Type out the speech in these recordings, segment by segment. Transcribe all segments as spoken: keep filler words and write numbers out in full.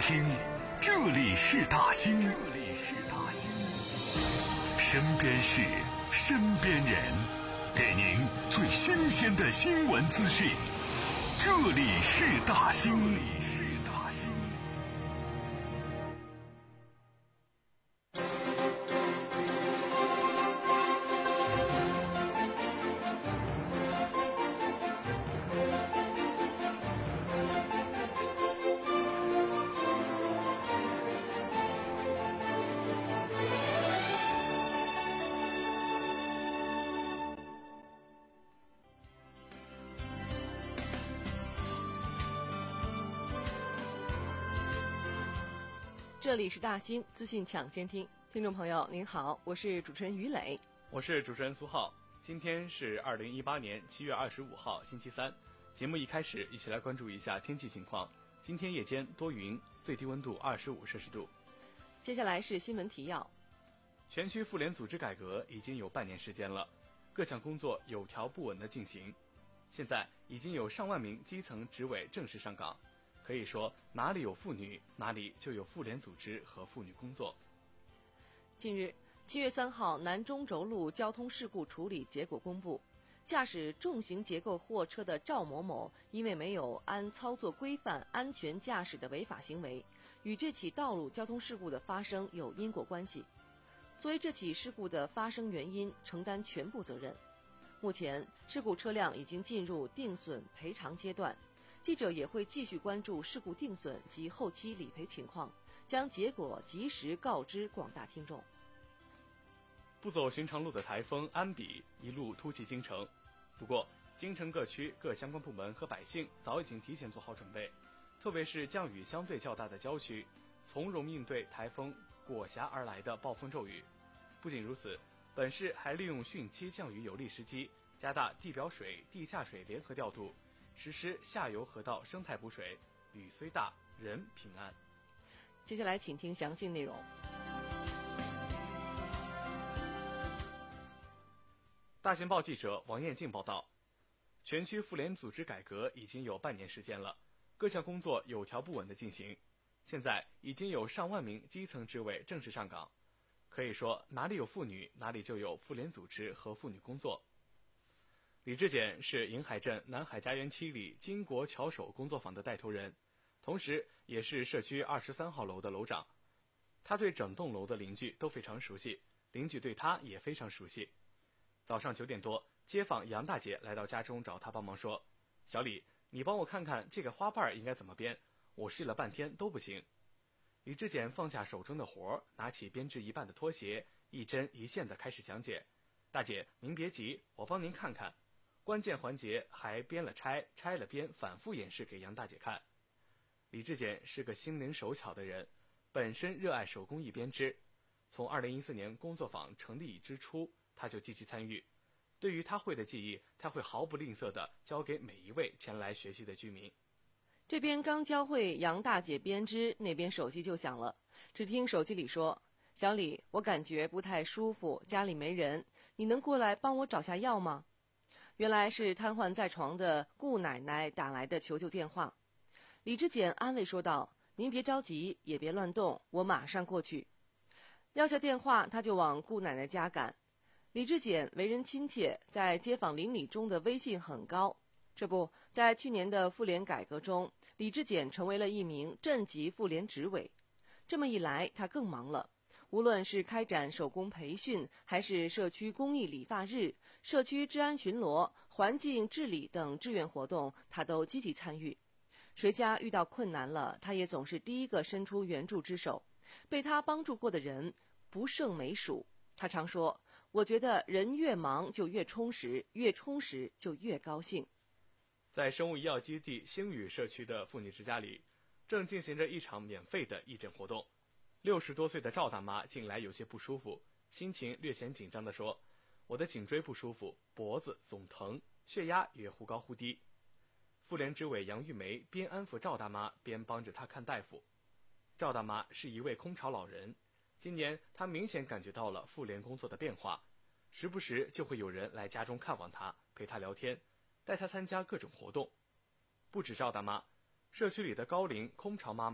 兴，这里是大兴，这里是大兴。身边事，身边人，给您最新鲜的新闻资讯。这里是大兴，这里是大兴。 这里是大兴资讯抢先听，听众朋友您好，我是主持人于磊， 我是主持人苏浩。今天是二零一八年七月二十五号星期三，节目一开始一起来关注一下天气情况。今天夜间多云，最低温度二十五摄氏度。 接下来是新闻提要。 全区妇联组织改革已经有半年时间了，各项工作有条不紊地进行，现在已经有上万名基层职委正式上岗。可以说，哪里有妇女，哪里就有妇联组织和妇女工作。 近日，七月三号，南中轴路交通事故处理结果公布，驾驶重型结构货车的赵某某，因为没有按操作规范安全驾驶的违法行为，与这起道路交通事故的发生有因果关系，作为这起事故的发生原因，承担全部责任。目前，事故车辆已经进入定损赔偿阶段。记者也会继续关注事故定损及后期理赔情况，将结果及时告知广大听众。 不走寻常路的台风安比一路突袭京城，不过京城各区各相关部门和百姓早已经提前做好准备，特别是降雨相对较大的郊区，从容应对台风裹挟而来的暴风骤雨。不仅如此，本市还利用汛期降雨有利时机，加大地表水、地下水联合调度，实施下游河道生态补水，雨虽大，人平安。 接下来请听详细内容。 大新报记者王艳静报道，全区妇联组织改革已经有半年时间了，各项工作有条不紊地进行，现在已经有上万名基层职委正式上岗。可以说，哪里有妇女，哪里就有妇联组织和妇女工作。李志简是银海镇南海家园七里金国巧手工作坊的带头人，同时也是社区二十三号楼的楼长。他对整栋楼的邻居都非常熟悉，邻居对他也非常熟悉。早上九点多，街坊杨大姐来到家中找他帮忙说：“小李，你帮我看看这个花瓣应该怎么编，我试了半天都不行。”李志简放下手中的活，拿起编织一半的拖鞋，一针一线地开始讲解：“大姐，您别急，我帮您看看。”关键环节还编了拆，拆了编，反复演示给杨大姐看。李志简是个心灵手巧的人，本身热爱手工艺编织。从二零一四年工作坊成立之初，他就积极参与。对于他会的技艺，他会毫不吝啬地教给每一位前来学习的居民。 这边刚教会杨大姐编织，那边手机就响了。只听手机里说：“小李，我感觉不太舒服，家里没人，你能过来帮我找下药吗？”原来是瘫痪在床的顾奶奶打来的求救电话。李志简安慰说道：“您别着急，也别乱动，我马上过去。”撂下电话，他就往顾奶奶家赶。李志简为人亲切，在街坊邻里中的威信很高。这不，在去年的妇联改革中，李志简成为了一名镇级妇联职委。这么一来，他更忙了。无论是开展手工培训，还是社区公益理发日、社区治安巡逻、环境治理等志愿活动，他都积极参与。谁家遇到困难了，他也总是第一个伸出援助之手。被他帮助过的人不胜枚数。他常说：“我觉得人越忙就越充实，越充实就越高兴。” 在生物医药基地星宇社区的妇女之家里，正进行着一场免费的义诊活动。六十多岁的赵大妈近来有些不舒服，心情略显紧张地说：“我的颈椎不舒服，脖子总疼，血压也忽高忽低。”妇联支委杨玉梅边安抚赵大妈，边帮着她看大夫。赵大妈是一位空巢老人，今年她明显感觉到了妇联工作的变化，时不时就会有人来家中看望她，陪她聊天，带她参加各种活动。不止赵大妈，社区里的高龄空巢妈妈们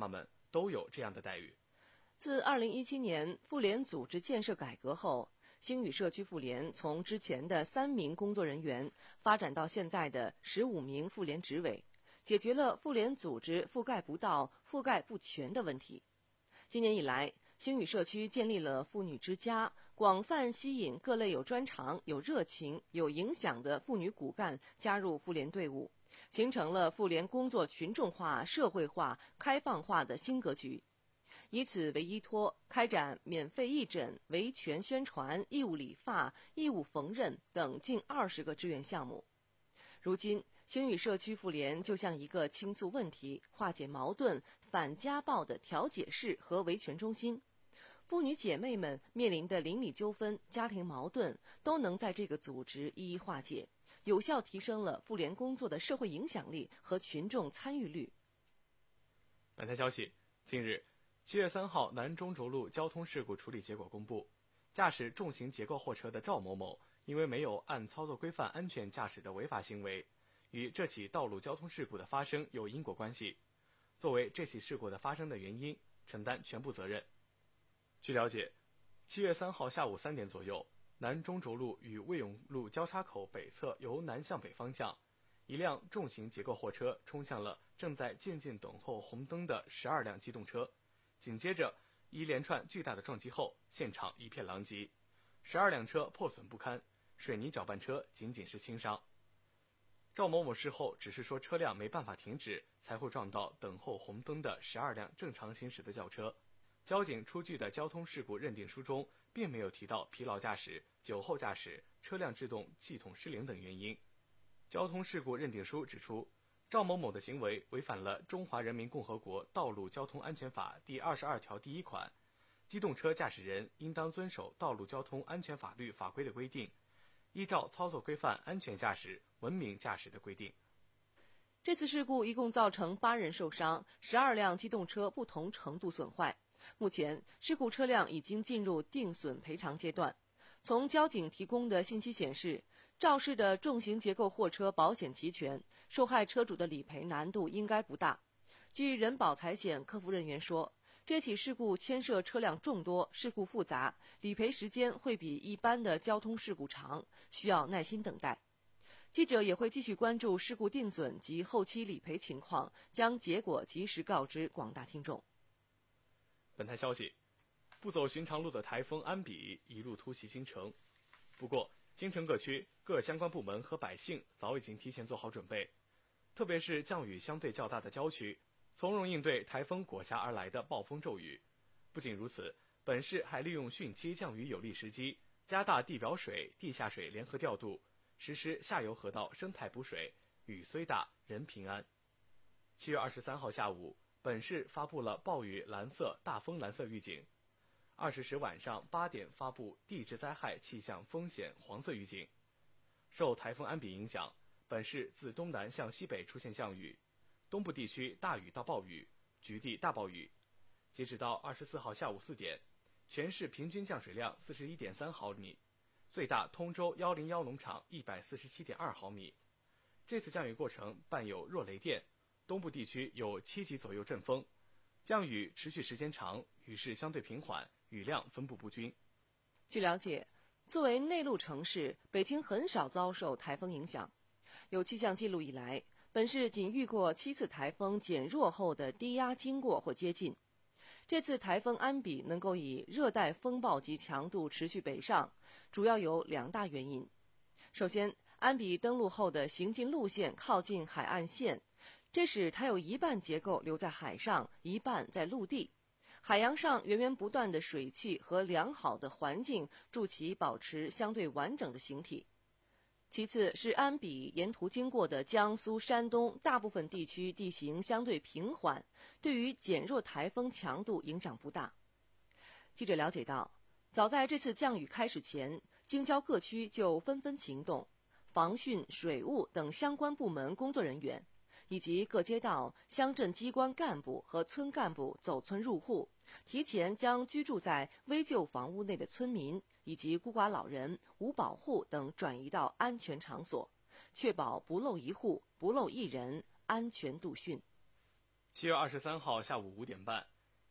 都有这样的待遇。 自二零一七年妇联组织建设改革后，星宇社区妇联从之前的三名工作人员发展到现在的十五名妇联执委，解决了妇联组织覆盖不到、覆盖不全的问题。今年以来，星宇社区建立了妇女之家，广泛吸引各类有专长、有热情、有影响的妇女骨干加入妇联队伍，形成了妇联工作群众化、社会化、开放化的新格局。以此为依托，开展免费义诊、维权宣传、义务理发、义务缝纫等近二十个志愿项目。如今，星宇社区妇联就像一个倾诉问题、化解矛盾、反家暴的调解室和维权中心。妇女姐妹们面临的邻里纠纷、家庭矛盾，都能在这个组织一一化解，有效提升了妇联工作的社会影响力和群众参与率。 本台消息，近日，七月三号，南中轴路交通事故处理结果公布，驾驶重型结构货车的赵某某，因为没有按操作规范安全驾驶的违法行为，与这起道路交通事故的发生有因果关系，作为这起事故的发生的原因，承担全部责任。据了解，七月三号下午三点左右，南中轴路与卫永路交叉口北侧由南向北方向，一辆重型结构货车冲向了正在渐进等候红灯的十二辆机动车，紧接着一连串巨大的撞击后，现场一片狼藉，十二辆车破损不堪，水泥搅拌车仅仅是轻伤。赵某某事后只是说车辆没办法停止，才会撞到等候红灯的十二辆正常行驶的轿车。交警出具的交通事故认定书中并没有提到疲劳驾驶、酒后驾驶、车辆制动系统失灵等原因。交通事故认定书指出，赵某某的行为违反了《中华人民共和国道路交通安全法》第二十二条第一款，机动车驾驶人应当遵守道路交通安全法律法规的规定，依照操作规范安全驾驶、文明驾驶的规定。 这次事故一共造成八人受伤，十二辆机动车不同程度损坏。目前，事故车辆已经进入定损赔偿阶段。从交警提供的信息显示，肇事的重型结构货车保险齐全，受害车主的理赔难度应该不大。据人保财险客服人员说，这起事故牵涉车辆众多，事故复杂，理赔时间会比一般的交通事故长，需要耐心等待。记者也会继续关注事故定损及后期理赔情况，将结果及时告知广大听众。 本台消息，不走寻常路的台风安比一路突袭京城，不过京城各区各相关部门和百姓早已经提前做好准备，特别是降雨相对较大的郊区，从容应对台风裹挟而来的暴风骤雨。不仅如此，本市还利用汛期降雨有利时机，加大地表水、地下水联合调度，实施下游河道生态补水，雨虽大，人平安。七月二十三号下午，本市发布了暴雨蓝色、大风蓝色预警。二十时晚上八点发布地质灾害气象风险黄色预警。受台风安比影响，本市自东南向西北出现降雨，东部地区大雨到暴雨，局地大暴雨。截止到二十四号下午四点，全市平均降水量四十一点三毫米，最大通州一零一农场一百四十七点二毫米。这次降雨过程伴有弱雷电，东部地区有七级左右阵风，降雨持续时间长，雨势相对平缓，雨量分布不均。 据了解，作为内陆城市，北京很少遭受台风影响。有气象记录以来，本市仅遇过七次台风减弱后的低压经过或接近。这次台风安比能够以热带风暴级强度持续北上，主要有两大原因。首先，安比登陆后的行进路线靠近海岸线，这使它有一半结构留在海上，一半在陆地。海洋上源源不断的水汽和良好的环境助其保持相对完整的形体。其次是安比沿途经过的江苏、山东大部分地区地形相对平缓，对于减弱台风强度影响不大。记者了解到，早在这次降雨开始前，京郊各区就纷纷行动，防汛、水务等相关部门工作人员以及各街道、乡镇机关干部和村干部走村入户，提前将居住在危旧房屋内的村民以及孤寡老人、无保户等转移到安全场所，确保不漏一户、不漏一人，安全度汛。 七月二十三号下午五点半，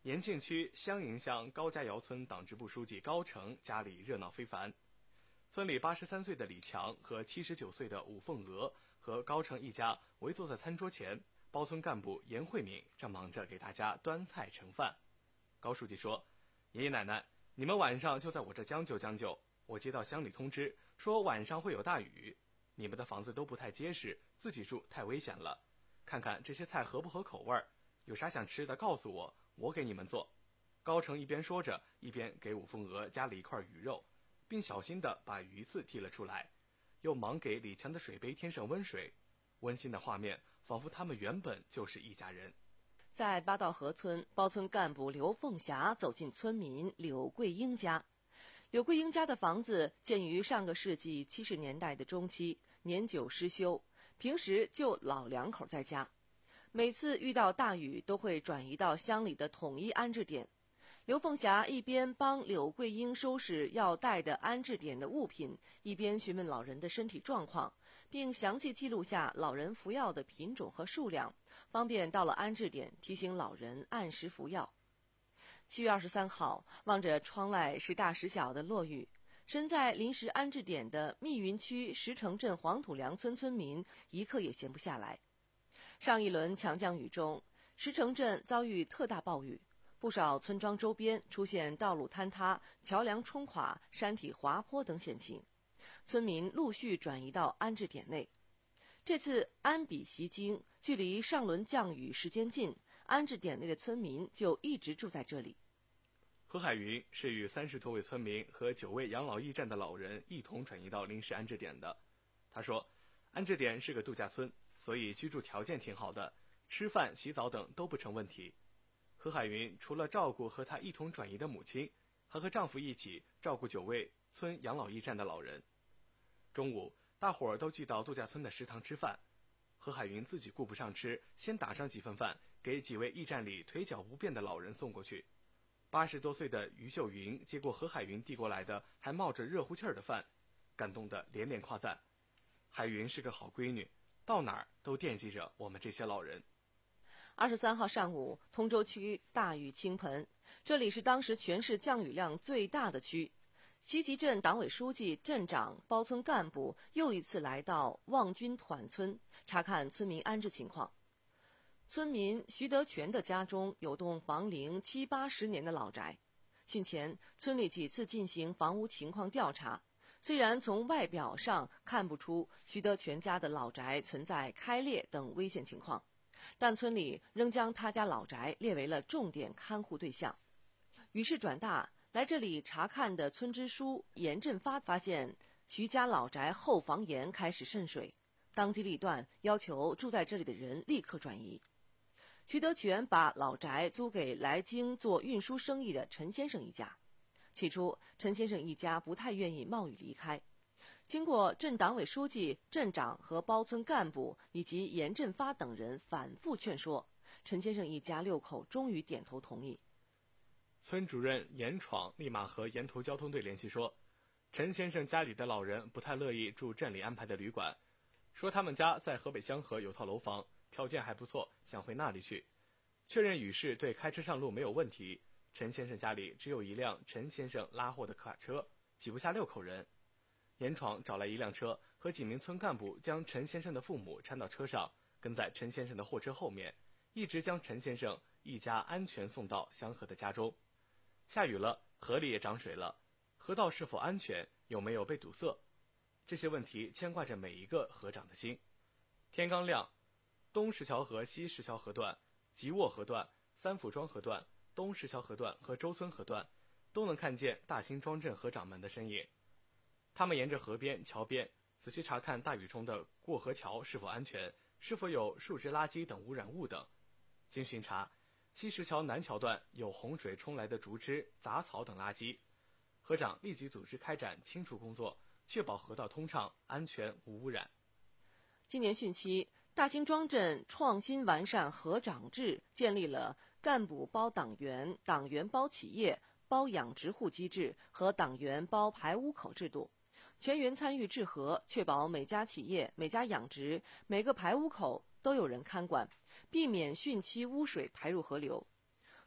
延庆区襄营乡高家窑村党支部书记高成家里热闹非凡。村里八十三岁的李强和七十九岁的武凤娥和高成一家围坐在餐桌前，包村干部严慧敏正忙着给大家端菜盛饭。高书记说：“爷爷奶奶，你们晚上就在我这将就将就。我接到乡里通知，说晚上会有大雨，你们的房子都不太结实，自己住太危险了。看看这些菜合不合口味儿，有啥想吃的告诉我，我给你们做。”高成一边说着，一边给武凤娥夹了一块鱼肉，并小心地把鱼刺剔了出来，又忙给李强的水杯添上温水。温馨的画面仿佛他们原本就是一家人。 在八道河村，包村干部刘凤霞走进村民柳桂英家。柳桂英家的房子建于上个世纪七十年代的中期，年久失修，平时就老两口在家，每次遇到大雨都会转移到乡里的统一安置点。刘凤霞一边帮柳桂英收拾要带的安置点的物品，一边询问老人的身体状况，并详细记录下老人服药的品种和数量，方便到了安置点提醒老人按时服药。七月二十三号，望着窗外时大时小的落雨，身在临时安置点的密云区石城镇黄土梁村村民一刻也闲不下来。上一轮强降雨中，石城镇遭遇特大暴雨，不少村庄周边出现道路坍塌、桥梁冲垮、山体滑坡等险情，村民陆续转移到安置点内。这次安比袭京，距离上轮降雨时间近，安置点内的村民就一直住在这里。 何海云是与三十多位村民和九位养老驿站的老人一同转移到临时安置点的。他说，安置点是个度假村，所以居住条件挺好的，吃饭、洗澡等都不成问题。何海云除了照顾和她一同转移的母亲，还和丈夫一起照顾九位村养老驿站的老人。中午，大伙儿都聚到度假村的食堂吃饭。何海云自己顾不上吃，先打上几份饭，给几位驿站里腿脚不便的老人送过去。八十多岁的于秀云接过何海云递过来的还冒着热乎气儿的饭，感动得连连夸赞：“海云是个好闺女，到哪儿都惦记着我们这些老人。” 二十三号上午，通州区大雨倾盆，这里是当时全市降雨量最大的区。西集镇党委书记、镇长、包村干部又一次来到望军团村，查看村民安置情况。村民徐德全的家中有栋房龄七八十年的老宅，汛前村里几次进行房屋情况调查，虽然从外表上看不出徐德全家的老宅存在开裂等危险情况，但村里仍将他家老宅列为了重点看护对象。雨势转大，来这里查看的村支书严振发发现徐家老宅后房檐开始渗水，当机立断要求住在这里的人立刻转移。徐德全把老宅租给来京做运输生意的陈先生一家。起初，陈先生一家不太愿意冒雨离开。经过镇党委书记、镇长和包村干部以及严振发等人反复劝说，陈先生一家六口终于点头同意。 村主任严闯立马和沿途交通队联系说，陈先生家里的老人不太乐意住镇里安排的旅馆，说他们家在河北香河有套楼房，条件还不错，想回那里去。确认雨势对开车上路没有问题，陈先生家里只有一辆陈先生拉货的卡车，挤不下六口人。严闯找来一辆车，和几名村干部将陈先生的父母搀到车上，跟在陈先生的货车后面，一直将陈先生一家安全送到香河的家中。下雨了，河里也涨水了，河道是否安全，有没有被堵塞，这些问题牵挂着每一个河长的心。天刚亮，东石桥河西石桥河段、吉沃河段、三府庄河段、东石桥河段和周村河段都能看见大兴庄镇河长们的身影。他们沿着河边、桥边仔细查看大雨中的过河桥是否安全，是否有树枝、垃圾等污染物等。经巡查，西石桥南桥段有洪水冲来的竹枝、杂草等垃圾，河长立即组织开展清除工作，确保河道通畅、安全无污染。 今年汛期，大兴庄镇创新完善河长制，建立了干部包党员、党员包企业、包养殖户机制和党员包排污口制度，全员参与治河，确保每家企业、每家养殖、每个排污口都有人看管，避免汛期污水排入河流。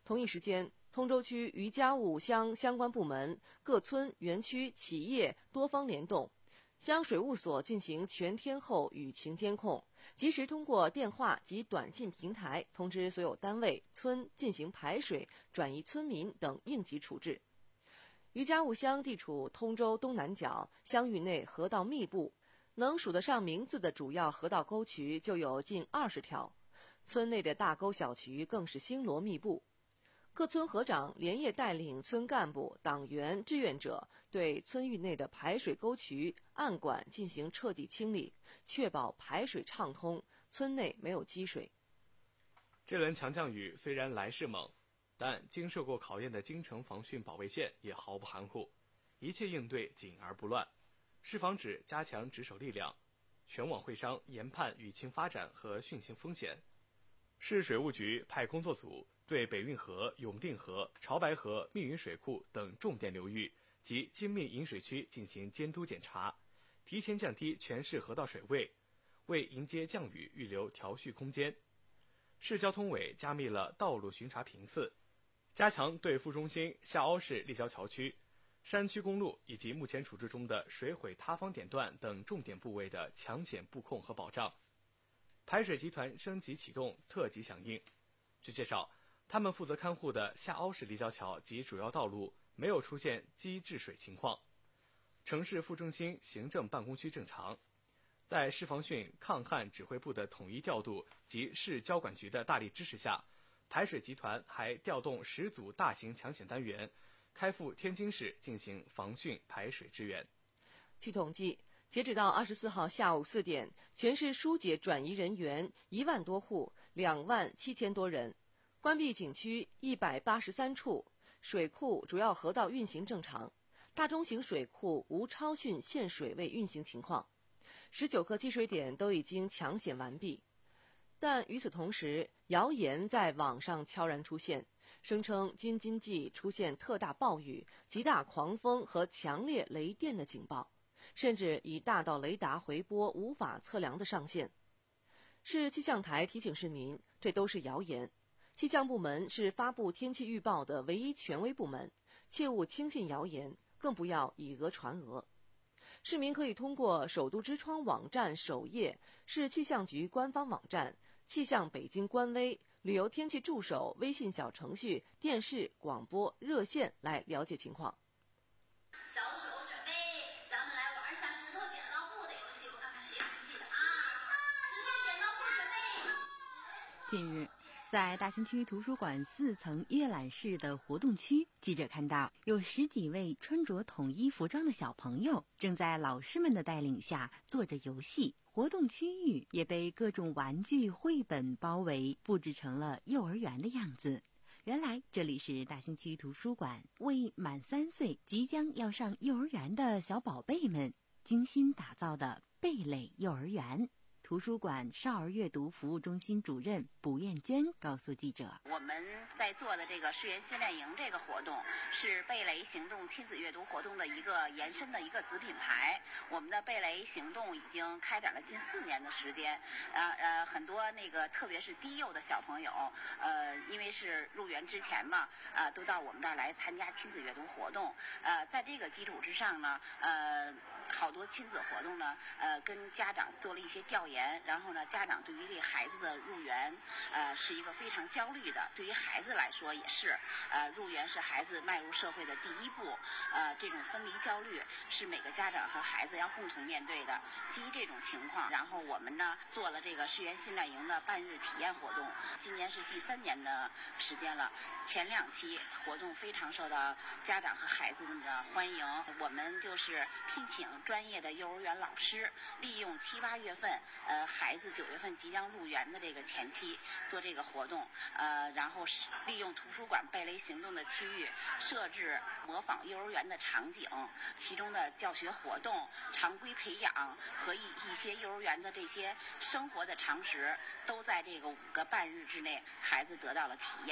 同一时间，通州区于家务乡相关部门、各村、园区、企业多方联动，乡水务所进行全天候舆情监控，及时通过电话及短信平台通知所有单位、村进行排水、转移村民等应急处置。于家务乡地处通州东南角，乡域内河道密布，能数得上名字的主要河道沟渠就有近二十条，村内的大沟小渠更是星罗密布。各村河长连夜带领村干部、党员、志愿者对村域内的排水沟渠、暗管进行彻底清理，确保排水畅通，村内没有积水。 这轮强降雨虽然来势猛，但经受过考验的京城防汛保卫线也毫不含糊，一切应对紧而不乱。市防指加强值守力量，全网会商研判雨情发展和汛情风险。市水务局派工作组对北运河、永定河、潮白河、密云水库等重点流域及精密引水区进行监督检查，提前降低全市河道水位，为迎接降雨预留调蓄空间。市交通委加密了道路巡查频次，加强对副中心、下凹市立交桥区、山区公路以及目前处置中的水毁塌方点段等重点部位的强险布控和保障。排水集团升级启动特级响应。据介绍，他们负责看护的下凹市立交桥及主要道路没有出现积滞水情况，城市副中心行政办公区正常。在市防汛抗旱指挥部的统一调度及市交管局的大力支持下，排水集团还调动十组大型抢险单元，开赴天津市进行防汛排水支援。 据统计，截止到二十四号下午四点，全市疏解转移人员一万多户，两万七千多人，关闭景区一百八十三处，水库主要河道运行正常，大中型水库无超汛限水位运行情况，十九个积水点都已经抢险完毕。但与此同时，谣言在网上悄然出现，声称京津冀出现特大暴雨、极大狂风和强烈雷电的警报，甚至已大到雷达回波无法测量的上限。市气象台提醒市民，这都是谣言。气象部门是发布天气预报的唯一权威部门，切勿轻信谣言，更不要以讹传讹。市民可以通过首都之窗网站首页、市气象局官方网站、气象北京官微、旅游天气助手微信小程序、电视、广播、热线来了解情况。 小手准备，咱们来玩一下石头剪刀布的游戏，我看看谁还记得啊？石头剪刀布准备。 近日，在大兴区图书馆四层阅览室的活动区，记者看到有十几位穿着统一服装的小朋友正在老师们的带领下做着游戏。活动区域也被各种玩具、绘本包围，布置成了幼儿园的样子。原来这里是大兴区图书馆为满三岁即将要上幼儿园的小宝贝们精心打造的贝蕾幼儿园。图书馆少儿阅读服务中心主任卜艳娟告诉记者， 我们在做的这个诗园训练营这个活动是贝蕾行动亲子阅读活动的一个延伸的一个子品牌。我们的贝蕾行动已经开展了近四年的时间，呃呃，很多那个特别是低幼的小朋友，呃，因为是入园之前嘛，呃，都到我们这儿来参加亲子阅读活动。呃，在这个基础之上呢，呃，好多亲子活动呢，呃，跟家长做了一些调研。然后呢，家长对于这孩子的入园，呃，是一个非常焦虑的。对于孩子来说也是，呃，入园是孩子迈入社会的第一步，呃，这种分离焦虑是每个家长和孩子要共同面对的。基于这种情况，然后我们呢做了这个诗园训练营的半日体验活动，今年是第三年的时间了。前两期活动非常受到家长和孩子们的欢迎，我们就是聘请专业的幼儿园老师，利用七八月份。呃，孩子九月份即将入园的这个前期做这个活动，呃，然后利用图书馆贝蕾行动的区域设置模仿幼儿园的场景，其中的教学活动、常规培养和一一些幼儿园的这些生活的常识，都在这个五个半日之内，孩子得到了体验。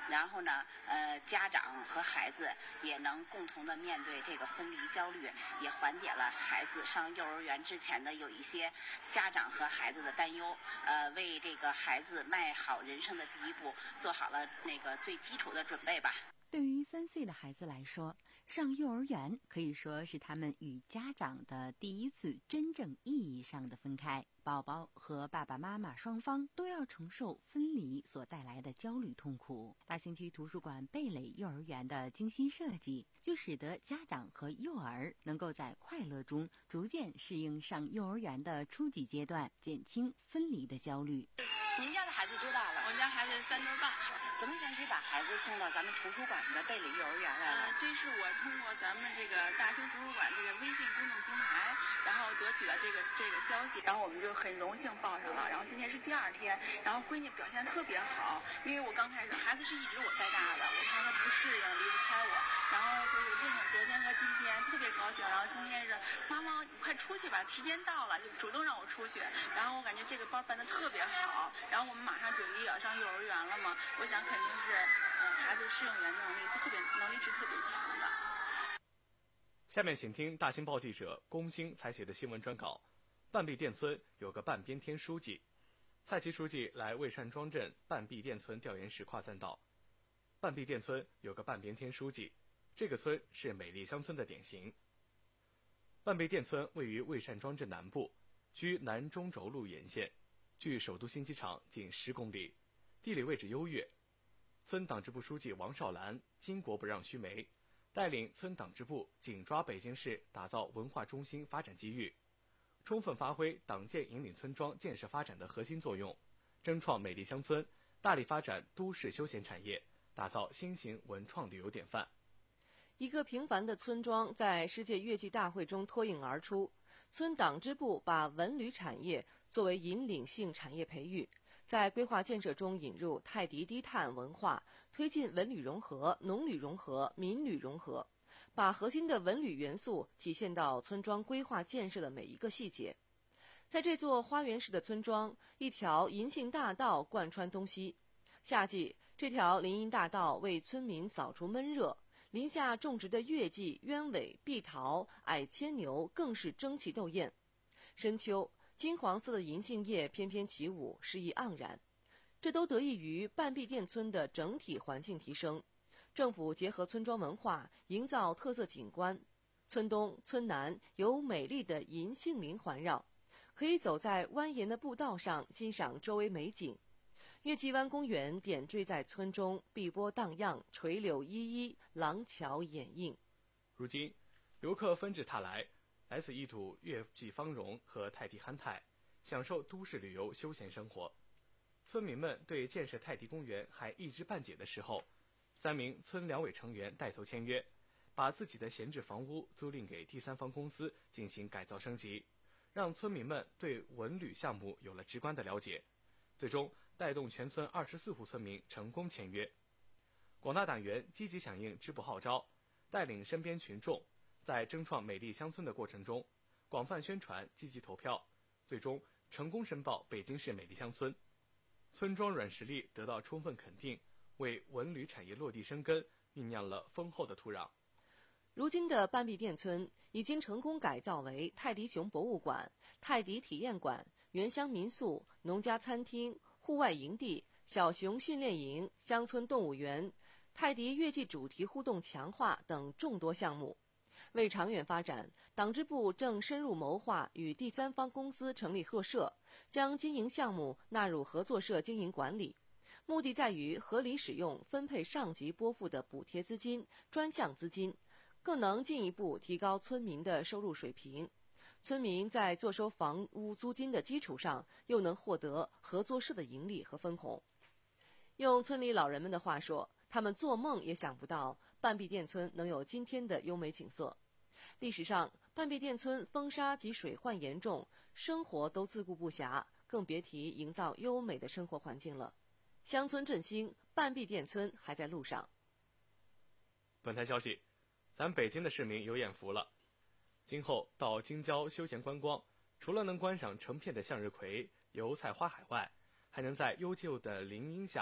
然后呢，呃，家长和孩子也能共同的面对这个分离焦虑，也缓解了孩子上幼儿园之前的有一些家长和孩子的担忧，呃，为这个孩子迈好人生的第一步做好了那个最基础的准备吧。 对于三岁的孩子来说，上幼儿园可以说是他们与家长的第一次真正意义上的分开。宝宝和爸爸妈妈双方都要承受分离所带来的焦虑痛苦。大兴区图书馆贝蕾幼儿园的精心设计，就使得家长和幼儿能够在快乐中逐渐适应上幼儿园的初级阶段，减轻分离的焦虑。 您家的孩子多大了？ 我们家孩子是三周半。 怎么想起把孩子送到咱们图书馆的贝蕾幼儿园来了？ 呃，这是我通过咱们这个大兴图书馆这个微信公众平台，然后得取了这个这个消息，然后我们就很荣幸报上了。然后今天是第二天，然后闺女表现特别好，因为我刚开始孩子是一直我带大的，我怕她不适应离不开我，然后就是今天昨天和今天特别高兴，然后今天是妈妈你快出去吧，时间到了，就主动让我出去，然后我感觉这个班办得特别好，然后我们马上九月也要上幼儿园了嘛，我想肯定是嗯孩子适应原能力特别能力是特别强的。 下面请听大新报记者龚星采写的新闻专稿。半壁店村有个半边天书记。蔡奇书记来魏山庄镇半壁店村调研时夸赞道：半壁店村有个半边天书记，这个村是美丽乡村的典型。半壁店村位于魏山庄镇南部，居南中轴路沿线，距首都新机场仅十公里，地理位置优越。村党支部书记王少兰巾帼不让须眉，带领村党支部紧抓北京市打造文化中心发展机遇，充分发挥党建引领村庄建设发展的核心作用，争创美丽乡村，大力发展都市休闲产业，打造新型文创旅游典范。 一个平凡的村庄在世界越剧大会中脱颖而出，村党支部把文旅产业作为引领性产业培育，在规划建设中引入泰迪低碳文化，推进文旅融合、农旅融合、民旅融合，把核心的文旅元素体现到村庄规划建设的每一个细节。在这座花园式的村庄，一条银杏大道贯穿东西。夏季，这条林荫大道为村民扫除闷热，林下种植的月季、鸢尾、碧桃、矮牵牛更是争奇斗艳。深秋，金黄色的银杏叶翩翩起舞，诗意盎然。这都得益于半壁店村的整体环境提升。政府结合村庄文化，营造特色景观。村东、村南有美丽的银杏林环绕，可以走在蜿蜒的步道上欣赏周围美景。月季湾公园点缀在村中，碧波荡漾，垂柳依依，廊桥掩映。 如今，游客纷至沓来，来此一睹月季芳容和泰迪憨态，享受都市旅游休闲生活。村民们对建设泰迪公园还一知半解的时候，三名村两委成员带头签约，把自己的闲置房屋租赁给第三方公司进行改造升级，让村民们对文旅项目有了直观的了解，最终带动全村二十四户村民成功签约。广大党员积极响应支部号召，带领身边群众在争创美丽乡村的过程中广泛宣传，积极投票，最终成功申报北京市美丽乡村。村庄软实力得到充分肯定，为文旅产业落地生根酝酿了丰厚的土壤。 如今的半壁店村已经成功改造为泰迪熊博物馆、泰迪体验馆、原乡民宿、农家餐厅、户外营地、小熊训练营、乡村动物园、泰迪月季主题互动强化等众多项目。为长远发展，党支部正深入谋划与第三方公司成立合社，将经营项目纳入合作社经营管理，目的在于合理使用分配上级拨付的补贴资金、专项资金，更能进一步提高村民的收入水平。村民在坐收房屋租金的基础上，又能获得合作社的盈利和分红。用村里老人们的话说，他们做梦也想不到半壁店村能有今天的优美景色。历史上，半壁店村风沙及水患严重，生活都自顾不暇，更别提营造优美的生活环境了。乡村振兴，半壁店村还在路上。 本台消息，咱北京的市民有眼福了。今后到京郊休闲观光，除了能观赏成片的向日葵、油菜花海外，还能在幽静的林荫下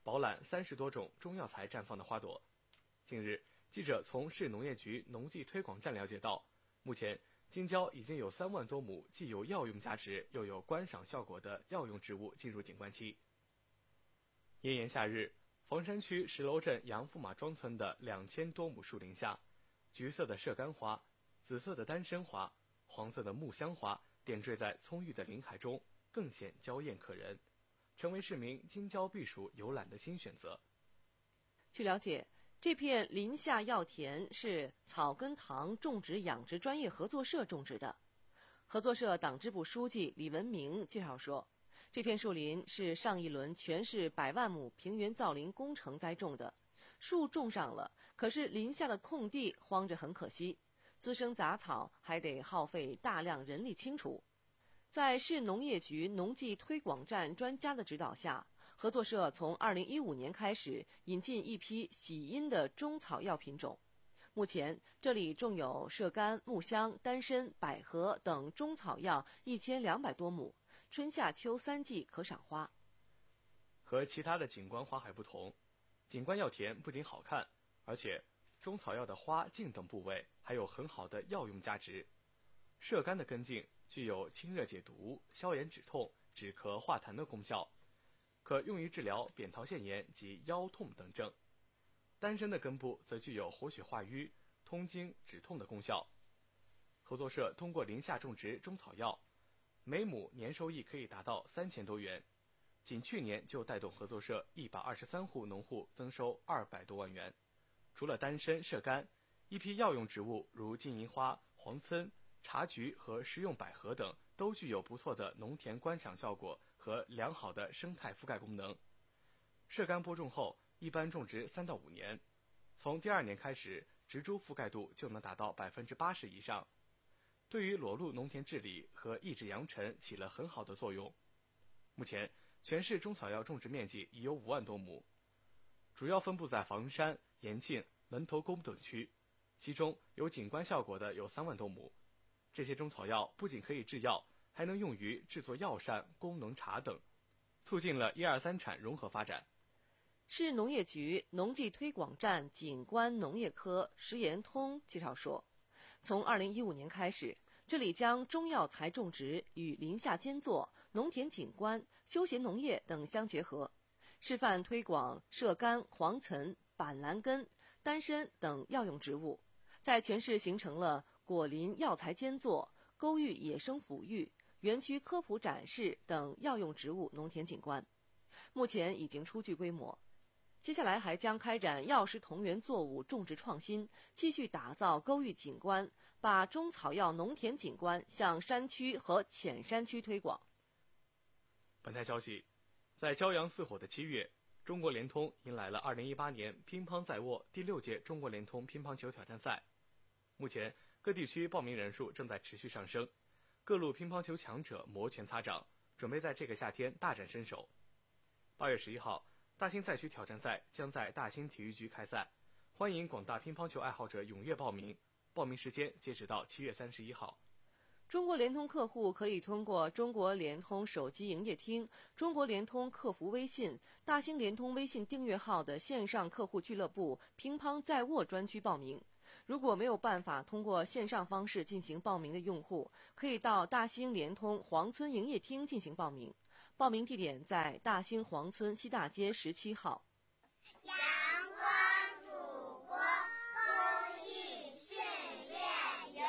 饱览三十多种中药材绽放的花朵。近日，记者从市农业局农技推广站了解到，目前京郊已经有三万多亩既有药用价值又有观赏效果的药用植物进入景观期。炎炎夏日，房山区石楼镇杨驸马庄村的两千多亩树林下，橘色的射干花、紫色的丹参花、黄色的木香花点缀在葱郁的林海中，更显娇艳可人，成为市民京郊避暑游览的新选择。 据了解，这片林下药田是草根堂种植养殖专业合作社种植的。合作社党支部书记李文明介绍说，这片树林是上一轮全市百万亩平原造林工程栽种的，树种上了，可是林下的空地荒着很可惜，滋生杂草还得耗费大量人力清除。在市农业局农技推广站专家的指导下，合作社从二零一五年开始引进一批喜阴的中草药品种。目前这里种有射干、木香、丹参、百合等中草药一千两百多亩，春夏秋三季可赏花。 和其他的景观花海不同，景观药田不仅好看，而且中草药的花茎等部位还有很好的药用价值。射干的根茎具有清热解毒、消炎止痛、止咳化痰的功效，可用于治疗扁桃腺炎及腰痛等症。丹参的根部则具有活血化瘀、通经止痛的功效。合作社通过林下种植中草药，每亩年收益可以达到三千多元，仅去年就带动合作社一百二十三户农户增收二百多万元。除了丹参、射干，一批药用植物如金银花、黄参、茶菊和食用百合等都具有不错的农田观赏效果和良好的生态覆盖功能。射干播种后一般种植三到五年，从第二年开始，植株覆盖度就能达到百分之八十以上，对于裸露农田治理和抑制扬尘起了很好的作用。目前，全市中草药种植面积已有五万多亩，主要分布在房山、延庆、门头沟等区，其中有景观效果的有三万多亩。这些中草药不仅可以制药，还能用于制作药膳、功能茶等，促进了一二三产融合发展。 市农业局农技推广站景观农业科石延通介绍说，从二零一五年开始，这里将中药材种植与林下间作、农田景观、休闲农业等相结合，示范推广射干、黄岑、板蓝根、丹参等药用植物，在全市形成了果林药材间作、沟育野生抚育、园区科普展示等药用植物农田景观，目前已经初具规模。接下来还将开展药食同源作物种植创新，继续打造沟育景观，把中草药农田景观向山区和浅山区推广。 本台消息，在骄阳似火的七月，中国联通迎来了二零一八年乒乓在握第六届中国联通乒乓球挑战赛。目前各地区报名人数正在持续上升，各路乒乓球强者摩拳擦掌，准备在这个夏天大展身手。八月十一号，大兴赛区挑战赛将在大兴体育局开赛，欢迎广大乒乓球爱好者踊跃报名。报名时间截止到七月三十一号。 中国联通客户可以通过中国联通手机营业厅、中国联通客服微信、大兴联通微信订阅号的线上客户俱乐部乒乓在握专区报名。如果没有办法通过线上方式进行报名的用户，可以到大兴联通黄村营业厅进行报名。报名地点在大兴黄村西大街十七号。 阳光祖国公益训练营。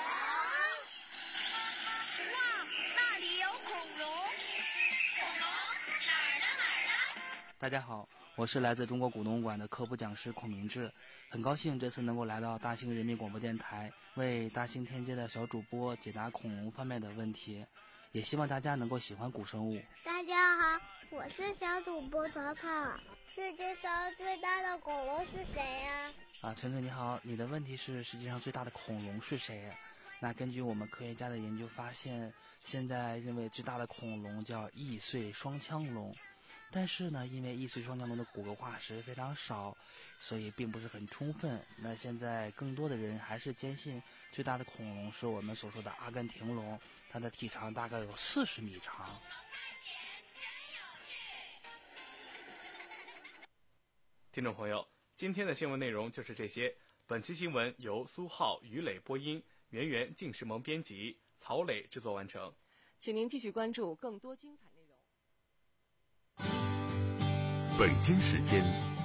哇，那里有恐龙！ 恐龙哪儿呢哪儿呢？ 大家好，我是来自中国古农馆的科普讲师孔明志，很高兴这次能够来到大兴人民广播电台，为大兴天街的小主播解答恐龙方面的问题，也希望大家能够喜欢古生物。 大家好，我是小主播草草。世界上最大的恐龙是谁呀？ 啊，晨晨你好，你的问题是世界上最大的恐龙是谁？那根据我们科学家的研究发现，现在认为最大的恐龙叫易碎双腔龙，但是呢，因为易碎双腔龙的骨骼化石非常少，所以并不是很充分。那现在更多的人还是坚信最大的恐龙是我们所说的阿根廷龙，它的体长大概有四十米长。 听众朋友，今天的新闻内容就是这些。本期新闻由苏浩、于磊播音，圆圆、靳时萌编辑，曹磊制作完成。 请您继续关注更多精彩内容。 北京时间